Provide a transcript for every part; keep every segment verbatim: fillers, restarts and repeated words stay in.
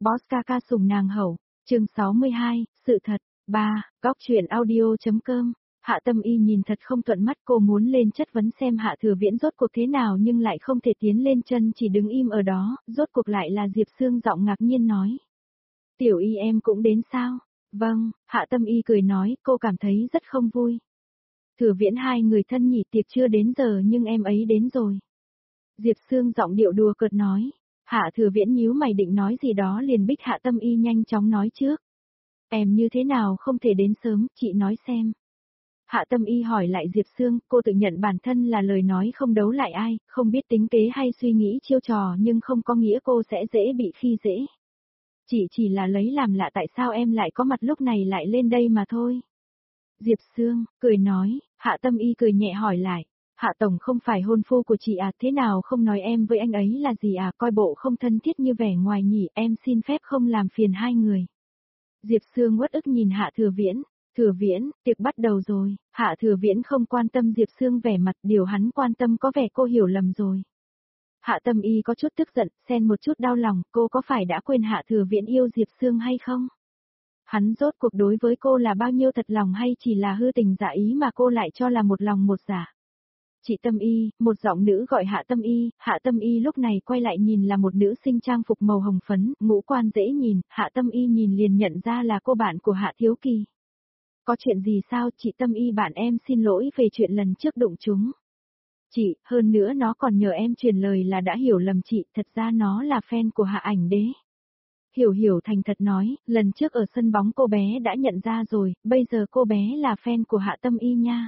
Boss ca ca sủng nàng hậu, chương sáu mươi hai, sự thật, ba, góc truyện audio.com. Hạ Tâm Y nhìn thật không thuận mắt, cô muốn lên chất vấn xem Hạ Thừa Viễn rốt cuộc thế nào nhưng lại không thể tiến lên chân, chỉ đứng im ở đó, rốt cuộc lại là Diệp Sương giọng ngạc nhiên nói. Tiểu Y em cũng đến sao? Vâng, Hạ Tâm Y cười nói, cô cảm thấy rất không vui. Thừa Viễn hai người thân nhỉ, tiệc chưa đến giờ nhưng em ấy đến rồi. Diệp Sương giọng điệu đùa cợt nói. Hạ Thừa Viễn nhíu mày định nói gì đó liền bích Hạ Tâm Y nhanh chóng nói trước. Em như thế nào không thể đến sớm, chị nói xem. Hạ Tâm Y hỏi lại Diệp Sương, cô tự nhận bản thân là lời nói không đấu lại ai, không biết tính kế hay suy nghĩ chiêu trò nhưng không có nghĩa cô sẽ dễ bị khi dễ. Chị chỉ là lấy làm lạ tại sao em lại có mặt lúc này lại lên đây mà thôi. Diệp Sương, cười nói, Hạ Tâm Y cười nhẹ hỏi lại. Hạ Tổng không phải hôn phu của chị à, thế nào không nói em với anh ấy là gì à, coi bộ không thân thiết như vẻ ngoài nhỉ, em xin phép không làm phiền hai người. Diệp Sương uất ức nhìn Hạ Thừa Viễn, Thừa Viễn, tiệc bắt đầu rồi, Hạ Thừa Viễn không quan tâm Diệp Sương vẻ mặt, điều hắn quan tâm có vẻ cô hiểu lầm rồi. Hạ Tâm Y có chút tức giận, xen một chút đau lòng, cô có phải đã quên Hạ Thừa Viễn yêu Diệp Sương hay không? Hắn rốt cuộc đối với cô là bao nhiêu thật lòng hay chỉ là hư tình giả ý mà cô lại cho là một lòng một dạ? Chị Tâm Y, một giọng nữ gọi Hạ Tâm Y, Hạ Tâm Y lúc này quay lại nhìn là một nữ sinh trang phục màu hồng phấn, ngũ quan dễ nhìn, Hạ Tâm Y nhìn liền nhận ra là cô bạn của Hạ Thiếu Kỳ. Có chuyện gì sao, chị Tâm Y bạn em xin lỗi về chuyện lần trước đụng chúng. Chị, hơn nữa nó còn nhờ em truyền lời là đã hiểu lầm chị, thật ra nó là fan của Hạ Ảnh Đế. Hiểu Hiểu thành thật nói, lần trước ở sân bóng cô bé đã nhận ra rồi, bây giờ cô bé là fan của Hạ Tâm Y nha.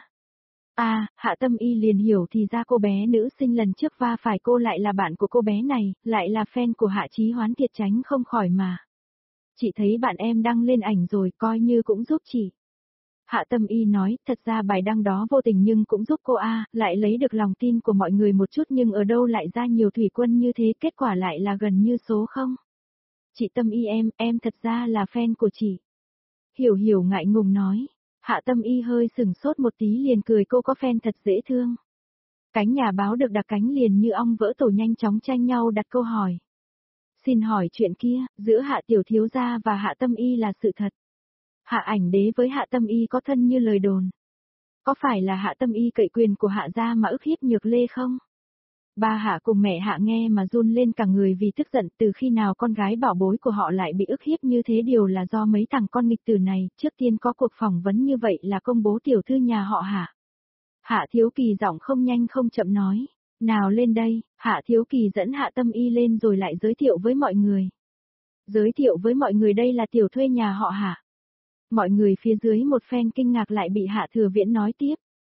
À, Hạ Tâm Y liền hiểu thì ra cô bé nữ sinh lần trước va phải cô lại là bạn của cô bé này, lại là fan của Hạ Chí Hoán thiệt tránh không khỏi mà. Chị thấy bạn em đăng lên ảnh rồi, coi như cũng giúp chị. Hạ Tâm Y nói, thật ra bài đăng đó vô tình nhưng cũng giúp cô a, lại lấy được lòng tin của mọi người một chút nhưng ở đâu lại ra nhiều thủy quân như thế, kết quả lại là gần như số không. Chị Tâm Y em, em thật ra là fan của chị. Hiểu Hiểu ngại ngùng nói. Hạ Tâm Y hơi sừng sốt một tí liền cười, cô có fan thật dễ thương. Cánh nhà báo được đặt cánh liền như ong vỡ tổ nhanh chóng tranh nhau đặt câu hỏi. Xin hỏi chuyện kia, giữa Hạ Tiểu Thiếu Gia và Hạ Tâm Y là sự thật. Hạ Ảnh Đế với Hạ Tâm Y có thân như lời đồn. Có phải là Hạ Tâm Y cậy quyền của Hạ gia mà ức hiếp Nhược Lê không? Ba Hạ cùng mẹ Hạ nghe mà run lên cả người vì tức giận, từ khi nào con gái bảo bối của họ lại bị ức hiếp như thế, điều là do mấy thằng con nghịch tử này, trước tiên có cuộc phỏng vấn như vậy là công bố tiểu thư nhà họ Hạ. Hạ Thiếu Kỳ giọng không nhanh không chậm nói, nào lên đây, Hạ Thiếu Kỳ dẫn Hạ Tâm Y lên rồi lại giới thiệu với mọi người. Giới thiệu với mọi người đây là tiểu thuê nhà họ Hạ. Mọi người phía dưới một phen kinh ngạc lại bị Hạ Thừa Viễn nói tiếp.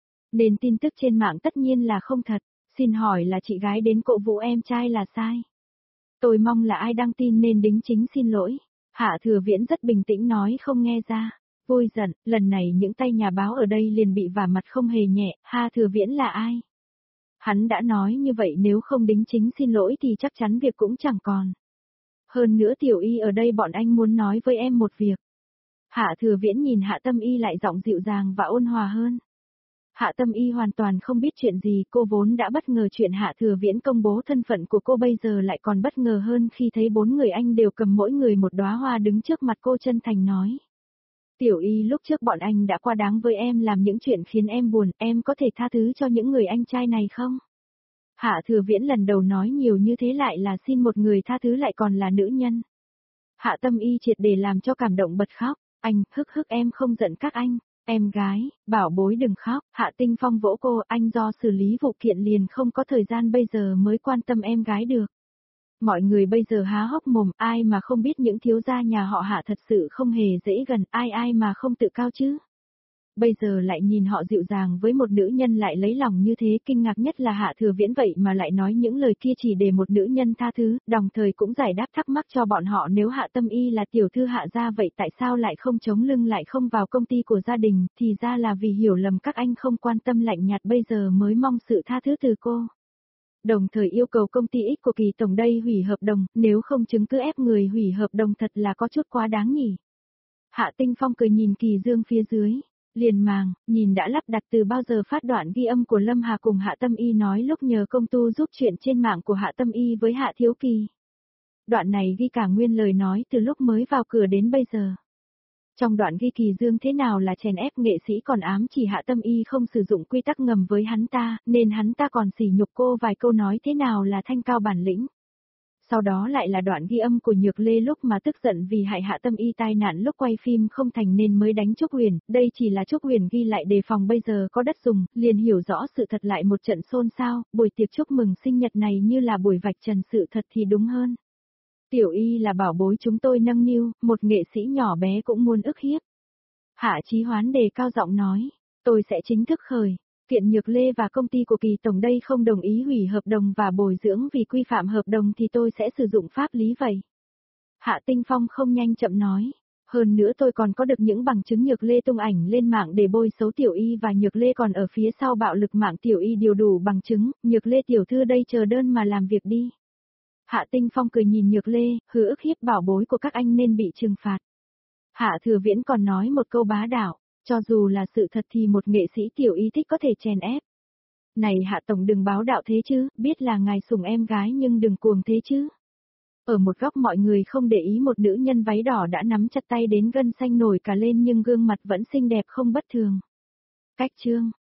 Nên tin tức trên mạng tất nhiên là không thật. Xin hỏi là chị gái đến cổ vũ em trai là sai. Tôi mong là ai đăng tin nên đính chính xin lỗi. Hạ Thừa Viễn rất bình tĩnh nói không nghe ra. Vui giận, lần này những tay nhà báo ở đây liền bị vả mặt không hề nhẹ. Hạ Thừa Viễn là ai? Hắn đã nói như vậy, nếu không đính chính xin lỗi thì chắc chắn việc cũng chẳng còn. Hơn nữa Tiểu Y ở đây, bọn anh muốn nói với em một việc. Hạ Thừa Viễn nhìn Hạ Tâm Y lại giọng dịu dàng và ôn hòa hơn. Hạ Tâm Y hoàn toàn không biết chuyện gì, cô vốn đã bất ngờ chuyện Hạ Thừa Viễn công bố thân phận của cô, bây giờ lại còn bất ngờ hơn khi thấy bốn người anh đều cầm mỗi người một đóa hoa đứng trước mặt cô, chân thành nói. Tiểu Y, lúc trước bọn anh đã quá đáng với em, làm những chuyện khiến em buồn, em có thể tha thứ cho những người anh trai này không? Hạ Thừa Viễn lần đầu nói nhiều như thế, lại là xin một người tha thứ lại còn là nữ nhân. Hạ Tâm Y triệt để làm cho cảm động bật khóc. Anh, hức hức, em không giận các anh. Em gái, bảo bối đừng khóc. Hạ Tinh Phong vỗ cô, anh do xử lý vụ kiện liền không có thời gian bây giờ mới quan tâm em gái được. Mọi người bây giờ há hốc mồm, ai mà không biết những thiếu gia nhà họ Hạ thật sự không hề dễ gần, ai ai mà không tự cao chứ. Bây giờ lại nhìn họ dịu dàng với một nữ nhân lại lấy lòng như thế, kinh ngạc nhất là Hạ Thừa Viễn vậy mà lại nói những lời kia chỉ để một nữ nhân tha thứ, đồng thời cũng giải đáp thắc mắc cho bọn họ, nếu Hạ Tâm Y là tiểu thư Hạ gia vậy tại sao lại không chống lưng lại không vào công ty của gia đình, thì ra là vì hiểu lầm các anh không quan tâm, lạnh nhạt, bây giờ mới mong sự tha thứ từ cô. Đồng thời yêu cầu công ty X của Kỳ Tổng đây hủy hợp đồng, nếu không chứng cứ ép người hủy hợp đồng thật là có chút quá đáng nhỉ. Hạ Tinh Phong cười nhìn Kỳ Dương phía dưới. Liền màng, nhìn đã lắp đặt từ bao giờ phát đoạn ghi âm của Lâm Hà cùng Hạ Tâm Y nói lúc nhờ công tu giúp chuyện trên mạng của Hạ Tâm Y với Hạ Thiếu Kỳ. Đoạn này ghi cả nguyên lời nói từ lúc mới vào cửa đến bây giờ. Trong đoạn ghi Kỳ Dương thế nào là chèn ép nghệ sĩ còn ám chỉ Hạ Tâm Y không sử dụng quy tắc ngầm với hắn ta, nên hắn ta còn sỉ nhục cô vài câu nói thế nào là thanh cao bản lĩnh. Sau đó lại là đoạn ghi âm của Nhược Lê lúc mà tức giận vì hại Hạ Tâm Y tai nạn lúc quay phim không thành nên mới đánh Trúc Huyền, đây chỉ là Trúc Huyền ghi lại đề phòng bây giờ có đất dùng, liền hiểu rõ sự thật lại một trận xôn xao, buổi tiệc chúc mừng sinh nhật này như là buổi vạch trần sự thật thì đúng hơn. Tiểu Y là bảo bối chúng tôi nâng niu, một nghệ sĩ nhỏ bé cũng muốn ức hiếp. Hạ Chí Hoán đề cao giọng nói, tôi sẽ chính thức khởi kiện Nhược Lê và công ty của Kỳ Tổng đây không đồng ý hủy hợp đồng và bồi dưỡng vì quy phạm hợp đồng thì tôi sẽ sử dụng pháp lý vậy. Hạ Tinh Phong không nhanh chậm nói, hơn nữa tôi còn có được những bằng chứng Nhược Lê tung ảnh lên mạng để bôi xấu Tiểu Y và Nhược Lê còn ở phía sau bạo lực mạng Tiểu Y điều đủ bằng chứng, Nhược Lê tiểu thư đây chờ đơn mà làm việc đi. Hạ Tinh Phong cười nhìn Nhược Lê, hứa ức hiếp bảo bối của các anh nên bị trừng phạt. Hạ Thừa Viễn còn nói một câu bá đạo, cho dù là sự thật thì một nghệ sĩ Tiểu Y thích có thể chèn ép. Này Hạ Tổng đừng báo đạo thế chứ, biết là ngài sủng em gái nhưng đừng cuồng thế chứ. Ở một góc mọi người không để ý một nữ nhân váy đỏ đã nắm chặt tay đến gân xanh nổi cả lên nhưng gương mặt vẫn xinh đẹp không bất thường. Cách chương